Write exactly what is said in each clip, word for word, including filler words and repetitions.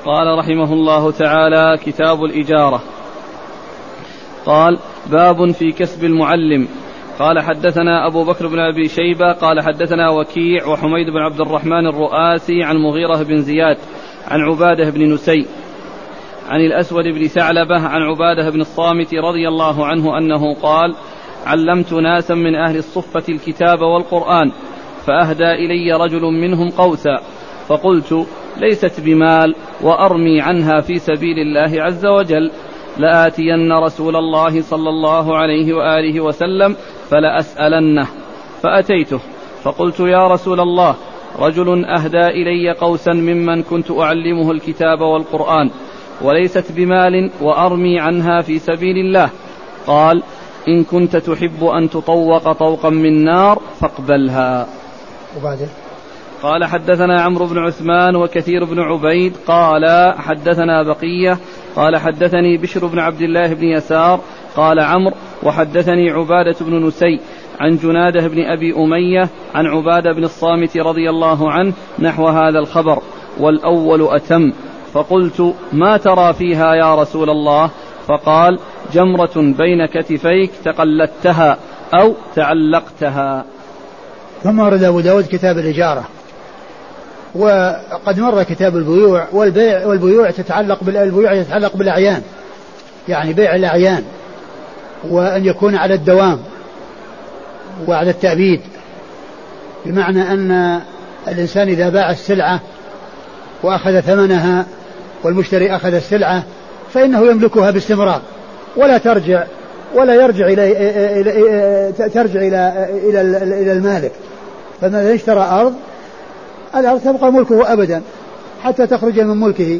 قال رحمه الله تعالى: كتاب الإجارة. قال: باب في كسب المعلم. قال: حدثنا أبو بكر بن أبي شيبة قال حدثنا وكيع وحميد بن عبد الرحمن الرؤاسي عن مغيرة بن زياد عن عبادة بن نسي عن الأسود بن ثعلبة عن عبادة بن الصامت رضي الله عنه أنه قال: علمت ناسا من أهل الصفة الكتاب والقرآن، فأهدى إلي رجل منهم قوسا، فقلت: ليست بمال وأرمي عنها في سبيل الله عز وجل، لآتين رسول الله صلى الله عليه وآله وسلم فلأسألنه. فأتيته فقلت: يا رسول الله، رجل أهدى إلي قوسا ممن كنت أعلمه الكتاب والقرآن، وليست بمال وأرمي عنها في سبيل الله. قال: إن كنت تحب أن تطوق طوقا من نار فاقبلها. وبعدين قال: حدثنا عمرو بن عثمان وكثير بن عبيد قال حدثنا بقية قال حدثني بشر بن عبد الله بن يسار قال عمرو: وحدثني عبادة بن نسي عن جناده بن أبي أمية عن عبادة بن الصامت رضي الله عنه نحو هذا الخبر، والأول أتم. فقلت: ما ترى فيها يا رسول الله؟ فقال: جمرة بين كتفيك تقلدتها أو تعلقتها. ثم ورد أبو داود كتاب الإجارة. وقد مر كتاب البيوع والبيع والبيوع تتعلق بالبيوع تتعلق بالأعيان، يعني بيع الأعيان، وأن يكون على الدوام وعلى التأبيد، بمعنى أن الإنسان إذا باع السلعة وأخذ ثمنها والمشتري أخذ السلعة فإنه يملكها باستمرار ولا ترجع ولا يرجع إلى ترجع إلى إلى إلى المالك. فمن اشترى أرض، الأرض تبقى ملكه أبدا حتى تخرج من ملكه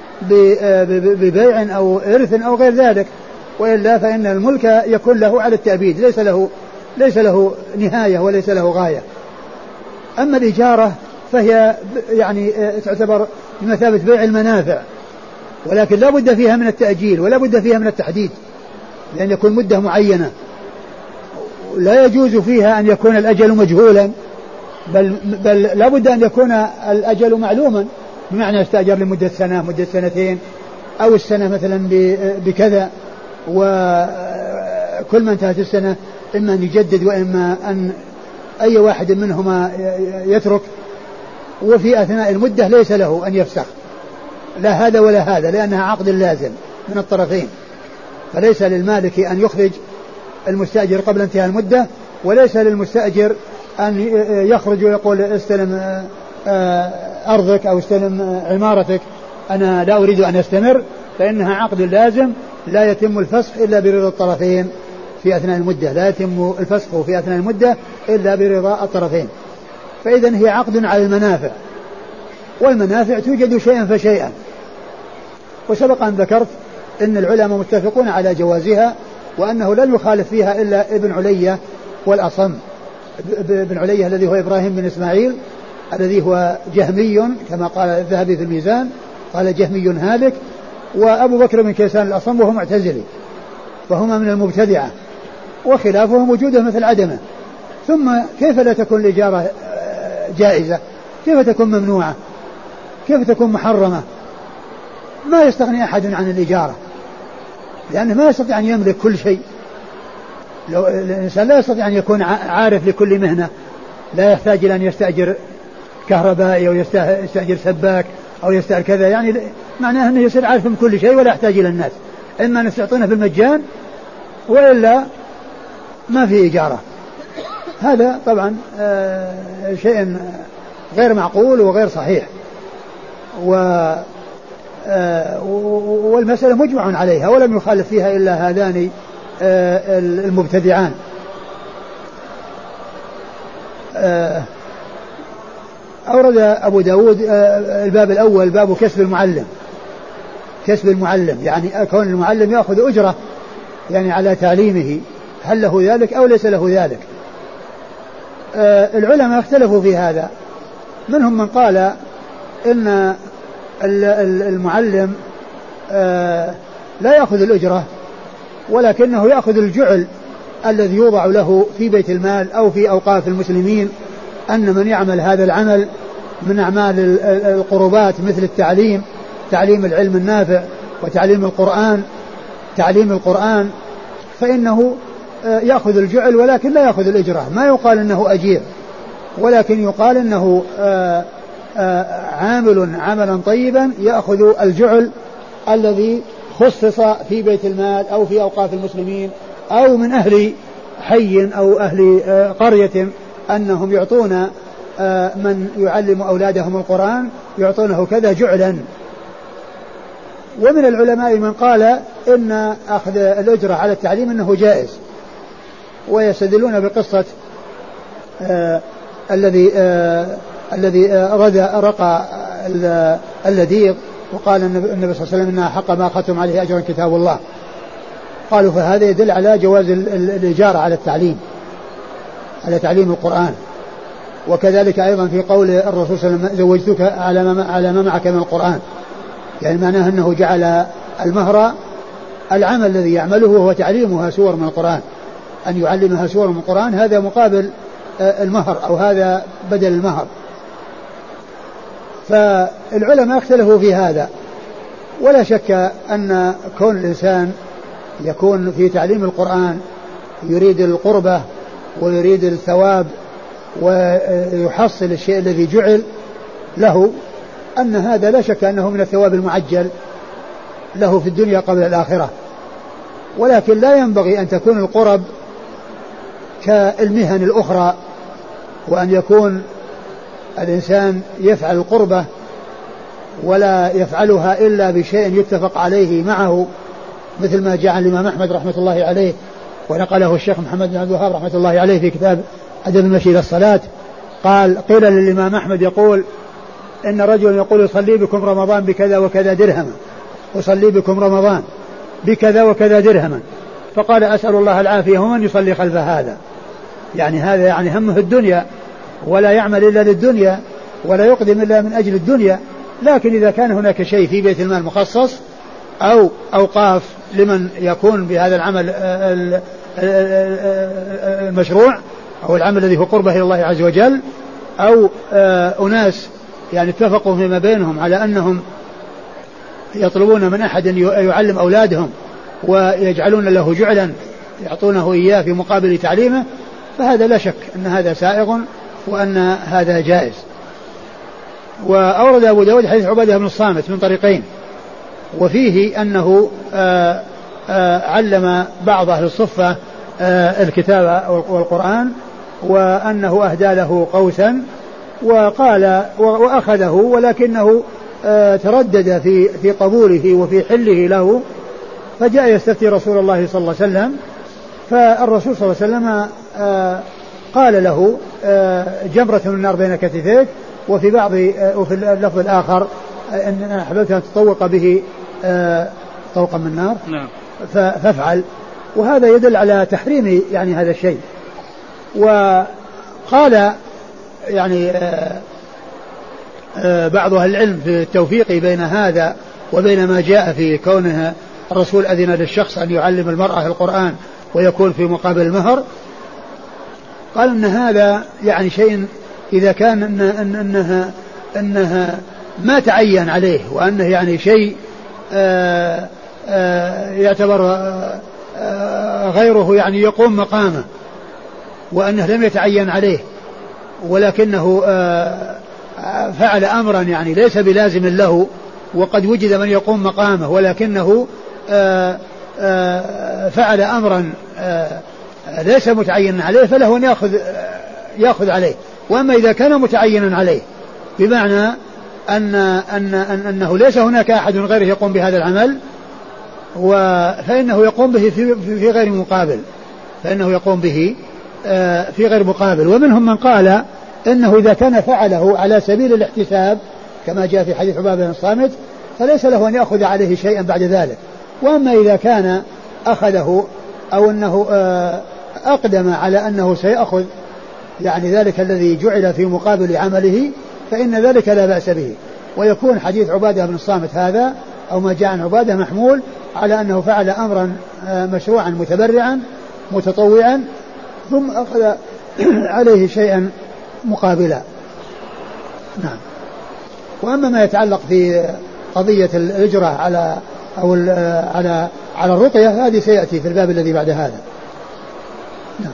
ببيع أو إرث أو غير ذلك، وإلا فإن الملك يكون له على التأبيد، ليس له ليس له نهاية وليس له غاية. أما الإجارة فهي يعني تعتبر بمثابة بيع المنافع، ولكن لا بد فيها من التأجيل ولا بد فيها من التحديد، لأن يكون مدة معينة، لا يجوز فيها أن يكون الأجل مجهولا، بل, بل لا بد أن يكون الأجل معلوما، بمعنى استأجر لمدة سنة مدة سنتين أو السنة مثلا بكذا، وكل ما انتهت السنة إما أن يجدد وإما أن أي واحد منهما يترك، وفي أثناء المدة ليس له أن يفسخ لا هذا ولا هذا، لأنها عقد لازم من الطرفين، فليس للمالك أن يخرج المستأجر قبل انتهاء المدة، وليس للمستأجر أن يخرج ويقول استلم أرضك أو استلم عمارتك، أنا لا أريد أن أستمر، فإنها عقد لازم لا يتم الفسخ إلا برضا الطرفين في أثناء المدة، لا يتم الفسخ في أثناء المدة إلا برضا الطرفين. فإذن هي عقد على المنافع، والمنافع توجد شيئا فشيئا، وسبق أن ذكرت أن العلماء متفقون على جوازها، وأنه لن يخالف فيها إلا ابن علية والأصم، ابن علية الذي هو إبراهيم بن إسماعيل الذي هو جهمي كما قال الذهبي في الميزان، قال جهمي هالك، وأبو بكر بن كيسان الأصم وهو معتزلي، فهما من المبتدعة، وخلافهم وجوده مثل عدمه. ثم كيف لا تكون الإجارة جائزة؟ كيف تكون ممنوعة؟ كيف تكون محرمة؟ ما يستغني أحد عن الإجارة، لأنه ما يستطيع أن يملك كل شيء. لو الإنسان لا يستطيع أن يكون عارف لكل مهنة، لا يحتاج إلى أن يستأجر كهربائي أو يستأجر سباك أو يستأجر كذا، يعني معناه أنه يصير عارف من كل شيء ولا يحتاج إلى الناس، إما أن يستعطونه بالمجان وإلا ما في إجارة. هذا طبعا آه شيء غير معقول وغير صحيح، و آه والمسألة مجمع عليها ولم يخالف فيها إلا هذان آه المبتدعان. آه أورد أبو داود آه الباب الأول باب كسب المعلم. كسب المعلم يعني كون المعلم يأخذ أجرة يعني على تعليمه، هل له ذلك أو ليس له ذلك؟ آه العلماء اختلفوا في هذا، منهم من قال إن المعلم آه لا يأخذ الأجرة، ولكنه يأخذ الجعل الذي يوضع له في بيت المال أو في أوقاف المسلمين، أن من يعمل هذا العمل من أعمال القربات مثل التعليم تعليم العلم النافع وتعليم القرآن تعليم القرآن فإنه يأخذ الجعل ولكن لا يأخذ الإجرة. ما يقال أنه أجير، ولكن يقال أنه عامل عملا طيبا يأخذ الجعل الذي خصص في بيت المال أو في أوقاف المسلمين أو من أهل حي أو أهل قرية أنهم يعطون من يعلم أولادهم القرآن يعطونه كذا جعلا. ومن العلماء من قال إن أخذ الأجرة على التعليم أنه جائز، ويستدلون بقصة آه الذي آه الذي آه رذى رقى اللذيذ وقال النبي صلى الله عليه وسلم إنها حق ما أخذتم عليه أجرا كتاب الله. قالوا فهذا يدل على جواز الإجارة على التعليم على تعليم القرآن. وكذلك أيضا في قول الرسول صلى الله عليه وسلم زوجتك على ما معك من القرآن، يعني معناه أنه جعل المهر العمل الذي يعمله وهو تعليمها سور من القرآن، أن يعلمها سور من القرآن هذا مقابل المهر أو هذا بدل المهر. فالعلماء اختلفوا في هذا، ولا شك أن كون الإنسان يكون في تعليم القرآن يريد القربة ويريد الثواب ويحصل الشيء الذي جعل له، أن هذا لا شك أنه من الثواب المعجل له في الدنيا قبل الآخرة. ولكن لا ينبغي أن تكون القرب كالمهن الأخرى، وأن يكون الإنسان يفعل القربة ولا يفعلها إلا بشيء يتفق عليه معه، مثل ما جاء عن الإمام أحمد رحمة الله عليه ونقله الشيخ محمد بن عبد الوهاب رحمة الله عليه في كتاب أدب المشي إلى الصلاة. قال قيل للإمام أحمد يقول إن رجل يقول يصلي بكم رمضان بكذا وكذا درهما، يصلي بكم رمضان بكذا وكذا درهما، فقال أسأل الله العافية ومن يصلي خلف هذا، يعني هذا يعني همه الدنيا ولا يعمل إلا للدنيا ولا يقدم إلا من أجل الدنيا. لكن إذا كان هناك شيء في بيت المال مخصص أو أوقاف لمن يكون بهذا العمل المشروع أو العمل الذي هو قربة إلى الله عز وجل، أو أناس يعني اتفقوا فيما بينهم على أنهم يطلبون من أحد يعلم أولادهم ويجعلون له جعلا يعطونه إياه في مقابل تعليمه، فهذا لا شك أن هذا سائغ وأن هذا جائز. وأورد أبو داود حديث عبادة بن الصامت من طريقين، وفيه أنه آآ آآ علم بعض أهل الصفة الكتاب والقرآن، وأنه أهدى له قوسا وقال وأخذه، ولكنه تردد في في قبوله وفي حله له، فجاء يستفتي رسول الله صلى الله عليه وسلم، فالرسول صلى الله عليه وسلم قال له جمرة من النار بين كتفيك، وفي بعض وفي اللفظ الآخر إن أحببت أن تطوق به طوقا من النار فافعل. وهذا يدل على تحريم يعني هذا الشيء. وقال يعني بعض أهل العلم في التوفيق بين هذا وبين ما جاء في كونه الرسول أذن للشخص أن يعلم المرأة القرآن ويكون في مقابل المهر، قال أن هذا يعني شيء إذا كان إن إن إنها إنها ما تعين عليه، وأنه يعني شيء آآ آآ يعتبر آآ غيره يعني يقوم مقامه، وأنه لم يتعين عليه ولكنه فعل أمرا يعني ليس بلازم له، وقد وجد من يقوم مقامه ولكنه آآ آآ فعل أمرا ليس متعينا عليه، فله أن يأخذ يأخذ عليه. وأما إذا كان متعينا عليه بمعنى أن أن أن أنه ليس هناك أحد غيره يقوم بهذا العمل، فإنه يقوم به في في غير مقابل، فإنه يقوم به في غير مقابل. ومنهم من قال إنه إذا كان فعله على سبيل الاحتساب كما جاء في حديث عبادة بن الصامت فليس له أن يأخذ عليه شيئا بعد ذلك. وأما إذا كان أخذه أو أنه أقدم على أنه سيأخذ يعني ذلك الذي جعل في مقابل عمله فإن ذلك لا بأس به، ويكون حديث عبادة بن الصامت هذا أو ما جاء عن عبادة محمول على أنه فعل أمرا مشروعا متبرعا متطوعا ثم أخذ عليه شيئا مقابلا. نعم. وأما ما يتعلق في قضية الإجرة على أو على على الرقية هذه سيأتي في الباب الذي بعد هذا. نعم.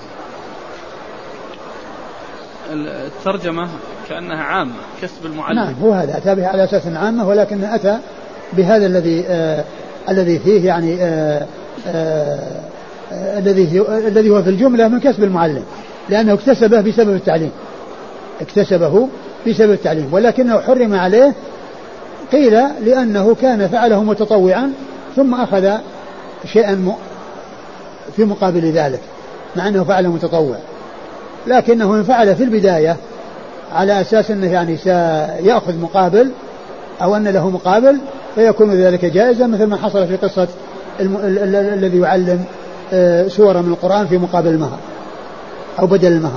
الترجمة كأنها عامة كسب المعلم. نعم هو هذا أتى بها على أساس عامة ولكن أتى بهذا الذي آه الذي فيه يعني آه آه الذي الذي هو في الجملة من كسب المعلم لأنه اكتسبه بسبب التعليم اكتسبه بسبب التعليم ولكنه حرم عليه قيل لأنه كان فعله متطوعا ثم أخذ شيئا في مقابل ذلك مع أنه فعله متطوع لكنه إن فعل في البداية على أساس أنه يعني سيأخذ مقابل أو أن له مقابل فيكون ذلك جائزا مثل ما حصل في قصة الم... ال... ال... الذي يعلم سورة من القرآن في مقابل المهر أو بدل المهر.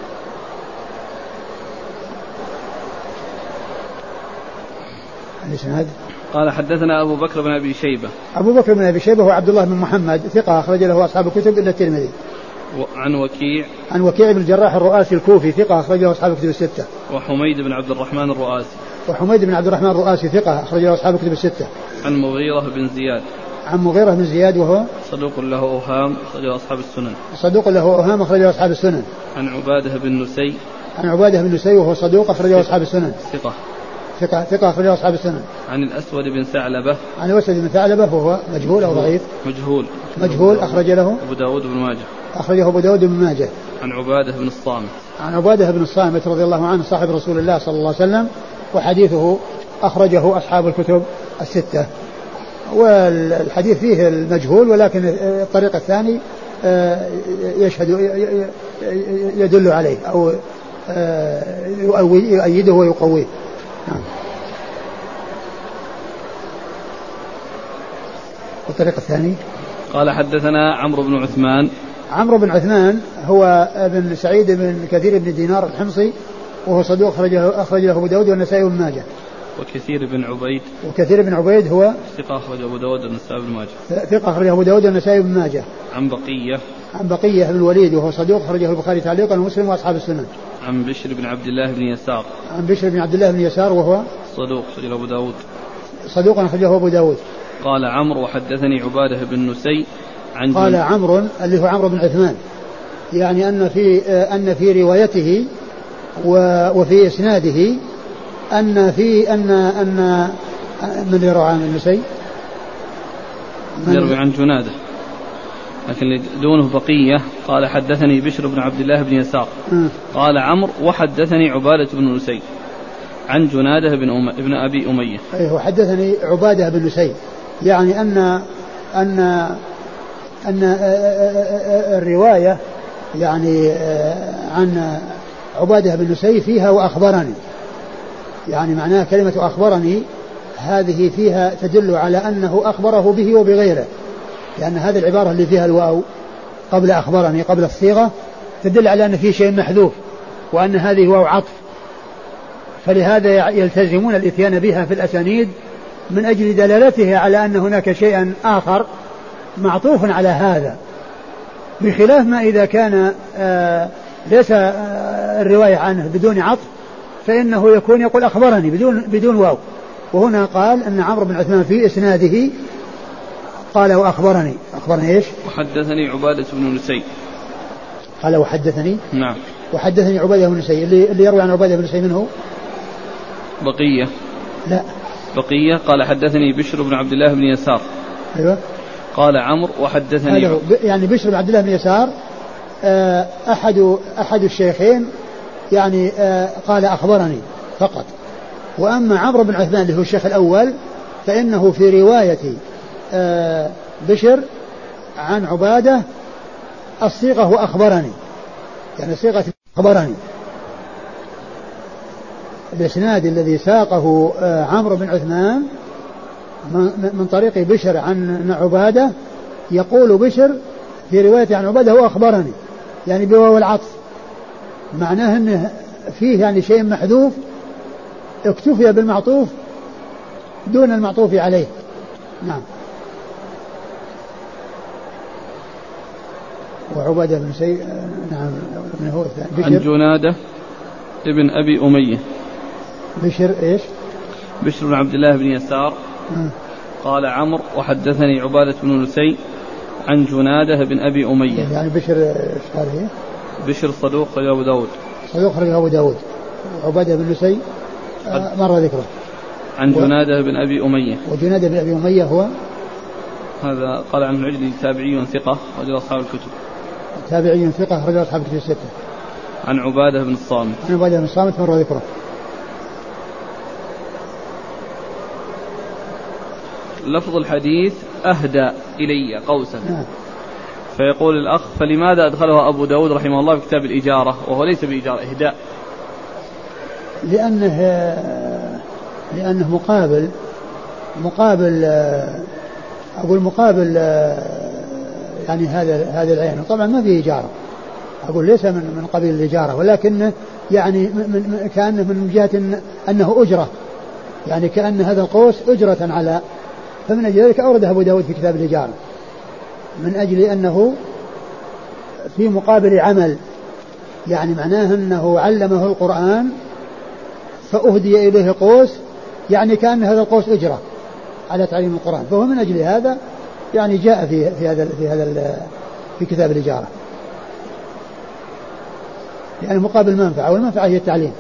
قال حدثنا أبو بكر بن أبي شيبة. أبو بكر بن أبي شيبة هو عبد الله بن محمد ثقة أخرج له أصحاب الكتب إلا الترمذي. عن وكيع عن وكيع بن الجراح الرؤاسي الكوفي ثقة أخرج له أصحاب الكتب الستة. وحميد بن عبد الرحمن الرؤاسي. وحميد بن عبد الرحمن الرؤاسي ثقة أخرج له أصحاب الكتب الستة. عن مغيرة بن زياد. عن مغيرة بن زياد وهو صدوق له أوهام أخرج له أصحاب السنن. صدوق له أوهام أخرج له أصحاب السنن. عن عبادة بن نسي. عن عبادة بن نسي وهو صدوق أخرج له أصحاب السنن. ثقة. ثقة ثقة أخرج له أصحاب السنن. عن الأسود بن ثعلبة. عن الأسود بن ثعلبة وهو مجهول أو ضعيف. مجهول. مجهول أخرج له أبو داود بن ماجه. أخرجه أبو داود بن ماجه. عن عبادة بن الصامت. عن عبادة بن الصامت رضي الله عنه صاحب رسول الله صلى الله عليه وسلم وحديثه أخرجه أصحاب الكتب الستة. والحديث فيه المجهول ولكن الطريق الثاني يشهد يدل عليه أو يؤيده ويقويه. نعم. والطريق الثاني قال حدثنا عمرو بن عثمان. عمرو بن عثمان هو ابن سعيد بن كثير بن دينار الحمصي وهو صدوق أخرجه أخرج له أبو داود والنسائي وابن ماجه. وكثير بن عبيد. وكثير بن عبيد هو ثقة أخرج أبو داود والنسائي وابن ماجه. ثقة أخرج أبو داود والنسائي وابن ماجه. عن بقية. عن بقية بن الوليد وهو صدوق أخرجه البخاري تعليقا ومسلم وأصحاب السنن. عن بشر بن عبد الله بن يسار. عن بشر بن عبد الله بن يسار وهو صدوق أخرجه أبو داود. صدوق أخرجه أبو داود. قال عمرو وحدثني عبادة بن نسي عن قال عمرو اللي هو عمرو بن عثمان يعني أن في أن في روايته وفي إسناده أن في أن أن من يروي عن النسي يروي عن جنادة لكن دونه بقية. قال حدثني بشر بن عبد الله بن يسار. م. قال عمرو وحدثني عبادة بن نسي عن جنادة بن, أم... بن أبي أمية. أيه حدثني عبادة بن نسي يعني أن أن أن الرواية يعني عن عبادة بن نسي فيها وأخبرني يعني معناها كلمة أخبرني هذه فيها تدل على أنه أخبره به وبغيره لأن هذه العبارة اللي فيها الواو قبل أخبرني قبل الصيغة تدل على أن في شيء محذوف وأن هذه واو عطف فلهذا يلتزمون الإتيان بها في الأسانيد من أجل دلالتها على أن هناك شيئا آخر معطوف على هذا بخلاف ما إذا كان آه ليس آه الرواية عنه بدون عطف فإنه يكون يقول أخبرني بدون, بدون واو وهنا قال أن عمرو بن عثمان في إسناده قال وأخبرني أخبرني إيش وحدثني عبادة بن نسي قال وحدثني نعم وحدثني عبادة بن نسي اللي, اللي يروي عن عبادة بن نسي منه بقية لا بقية قال حدثني بشر بن عبد الله بن يسار. أيوة. قال عمرو وحدثني يعني بشر بن عبد الله بن يسار أحد أحد الشيخين يعني قال أخبرني فقط وأما عمرو بن عثمان اللي هو الشيخ الأول فإنه في رواية بشر عن عبادة الصيغة هو أخبرني يعني صيغة أخبرني. الإسناد الذي ساقه عمرو بن عثمان من طريق بشر عن عبادة يقول بشر في رواية عن عبادة هو أخبرني يعني بواو العطف معناه أنه فيه يعني شيء محذوف اكتفي بالمعطوف دون المعطوف عليه. نعم. وعبادة بن سي نعم من هو عن جنادة ابن أبي أمية. بشر إيش بشر بن عبد الله بن يسار. م. قال عمرو وحدثني عبادة بن نسي عن جنادة بن أبي أمية. يعني بشر ايش قال هي؟ بشر صدوق خرج أبو داود. صدوق خرج أبو داود. عبادة بن نسي مر ذكره. عن جنادة بن أبي أمية. وجنادة بن أبي أمية هو هذا قال عن العجلي تابعي ثقة رجل أصحاب الكتب. تابعي ثقة رجل أصحاب الكتب الستة. عن عبادة بن الصامت. عن عبادة بن الصامت مر ذكره. لفظ الحديث أهدى إلي قوسا. نعم. فيقول الأخ فلماذا أدخله أبو داود رحمه الله في كتاب الإجارة وهو ليس بإجارة إهداء؟ لأنه لأنه مقابل مقابل أقول مقابل يعني هذا هذا العين طبعا ما فيه إجارة، أقول ليس من من قبيل الإجارة ولكن يعني من كأنه من جهة أنه أجرة، يعني كأن هذا القوس أجرة على، فمن أجل ذلك أورده أبو داود في كتاب الإجارة من أجل أنه في مقابل عمل، يعني معناه أنه علمه القرآن فأهدي إليه قوس، يعني كأن هذا القوس أجرة على تعليم القرآن، فهو من أجل هذا يعني جاء في في هذا في هذا في كتاب الإجارة، يعني مقابل منفعة، والمنفعة هي التعليم.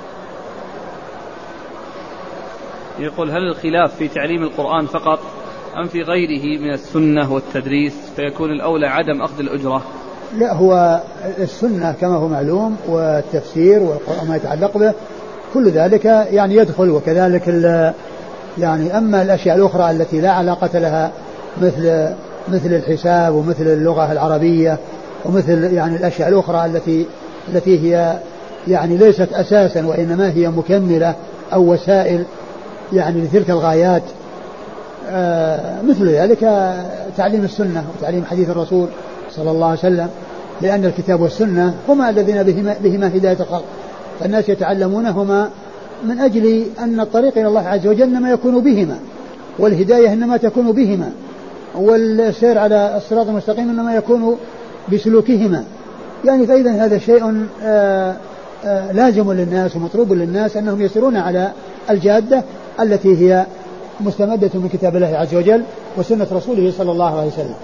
يقول هل الخلاف في تعليم القرآن فقط أم في غيره من السنة والتدريس فيكون الأولى عدم أخذ الأجرة؟ لا، هو السنة كما هو معلوم والتفسير وما يتعلق به كل ذلك يعني يدخل، وكذلك يعني أما الأشياء الأخرى التي لا علاقة لها مثل مثل الحساب ومثل اللغة العربية ومثل يعني الأشياء الأخرى التي التي هي يعني ليست أساسا وإنما هي مكملة أو وسائل يعني لتلك الغايات، آه مثل ذلك تعليم السنة وتعليم حديث الرسول صلى الله عليه وسلم، لأن الكتاب والسنة هما الذين بهما, بهما هداية الخلق، فالناس يتعلمونهما من أجل أن الطريق إلى الله عز وجل إنما يكون بهما، والهداية إنما تكون بهما، والسير على الصراط المستقيم إنما يكون بسلوكهما، يعني فإذا هذا شيء آآ آآ لازم للناس ومطلوب للناس أنهم يسيرون على الجادة التي هي مستمدة من كتاب الله عز وجل وسنة رسوله صلى الله عليه وسلم.